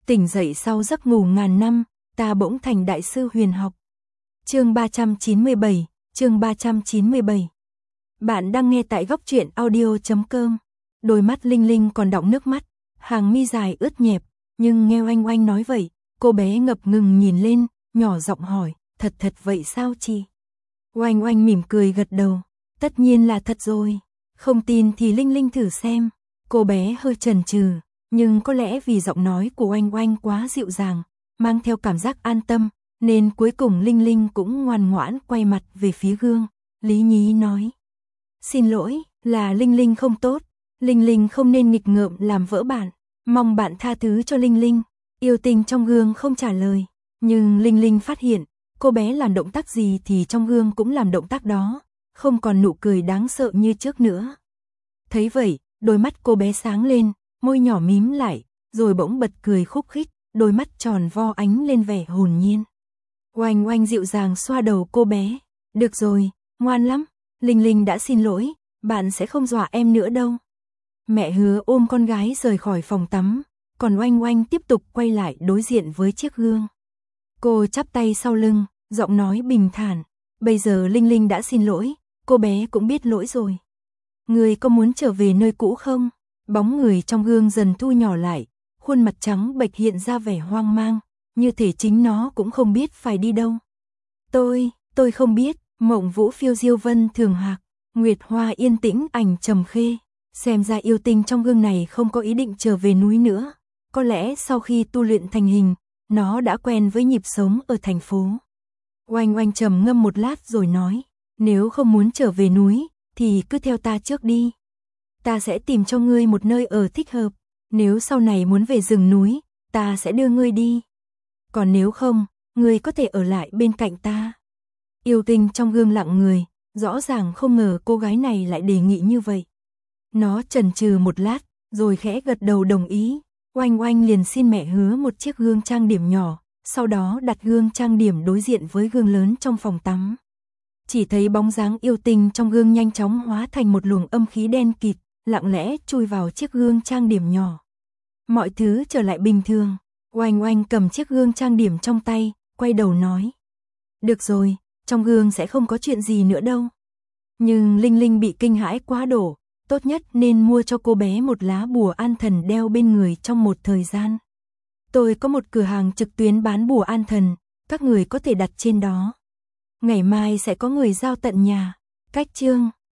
Tỉnh dậy sau giấc ngủ ngàn năm, ta bỗng thành đại sư huyền học. Chương 397, chương 397. Bạn đang nghe tại góc truyện audio.com. Đôi mắt Linh Linh còn đọng nước mắt, hàng mi dài ướt nhẹp, nhưng nghe Oanh Oanh nói vậy, cô bé ngập ngừng nhìn lên, nhỏ giọng hỏi, thật vậy sao chị? Oanh Oanh mỉm cười gật đầu, tất nhiên là thật rồi, không tin thì Linh Linh thử xem. Cô bé hơi chần chừ, nhưng có lẽ vì giọng nói của Oanh Oanh quá dịu dàng, mang theo cảm giác an tâm, nên cuối cùng Linh Linh cũng ngoan ngoãn quay mặt về phía gương. Lý nhí nói, xin lỗi, là Linh Linh không tốt, Linh Linh không nên nghịch ngợm làm vỡ bạn, mong bạn tha thứ cho Linh Linh. Yêu Tinh trong gương không trả lời, nhưng Linh Linh phát hiện, cô bé làm động tác gì thì trong gương cũng làm động tác đó, không còn nụ cười đáng sợ như trước nữa. Thấy vậy, đôi mắt cô bé sáng lên, môi nhỏ mím lại, rồi bỗng bật cười khúc khích, đôi mắt tròn vo ánh lên vẻ hồn nhiên. Oanh Oanh dịu dàng xoa đầu cô bé, được rồi, ngoan lắm, Linh Linh đã xin lỗi, bạn sẽ không dọa em nữa đâu. Mẹ Hứa ôm con gái rời khỏi phòng tắm, còn Oanh Oanh tiếp tục quay lại đối diện với chiếc gương. Cô chắp tay sau lưng, giọng nói bình thản, bây giờ Linh Linh đã xin lỗi, cô bé cũng biết lỗi rồi. Người có muốn trở về nơi cũ không? Bóng người trong gương dần thu nhỏ lại, khuôn mặt trắng bệch hiện ra vẻ hoang mang, như thể chính nó cũng không biết phải đi đâu. Tôi không biết. Mộng Vũ phiêu diêu vân thường hạc, Nguyệt Hoa yên tĩnh ảnh trầm khê. Xem ra yêu tinh trong gương này không có ý định trở về núi nữa. Có lẽ sau khi tu luyện thành hình, nó đã quen với nhịp sống ở thành phố. Oanh Oanh trầm ngâm một lát rồi nói, nếu không muốn trở về núi, thì cứ theo ta trước đi. Ta sẽ tìm cho ngươi một nơi ở thích hợp. Nếu sau này muốn về rừng núi, ta sẽ đưa ngươi đi. Còn nếu không, ngươi có thể ở lại bên cạnh ta. Yêu tinh trong gương lặng người, rõ ràng không ngờ cô gái này lại đề nghị như vậy. Nó chần chừ một lát, rồi khẽ gật đầu đồng ý. Oanh Oanh liền xin mẹ Hứa một chiếc gương trang điểm nhỏ, sau đó đặt gương trang điểm đối diện với gương lớn trong phòng tắm. Chỉ thấy bóng dáng yêu tinh trong gương nhanh chóng hóa thành một luồng âm khí đen kịt, lặng lẽ chui vào chiếc gương trang điểm nhỏ. Mọi thứ trở lại bình thường. Oanh Oanh cầm chiếc gương trang điểm trong tay, quay đầu nói, được rồi, trong gương sẽ không có chuyện gì nữa đâu. Nhưng Linh Linh bị kinh hãi quá độ, tốt nhất nên mua cho cô bé một lá bùa an thần đeo bên người trong một thời gian. Tôi có một cửa hàng trực tuyến bán bùa an thần, các người có thể đặt trên đó. Ngày mai sẽ có người giao tận nhà. Cách chương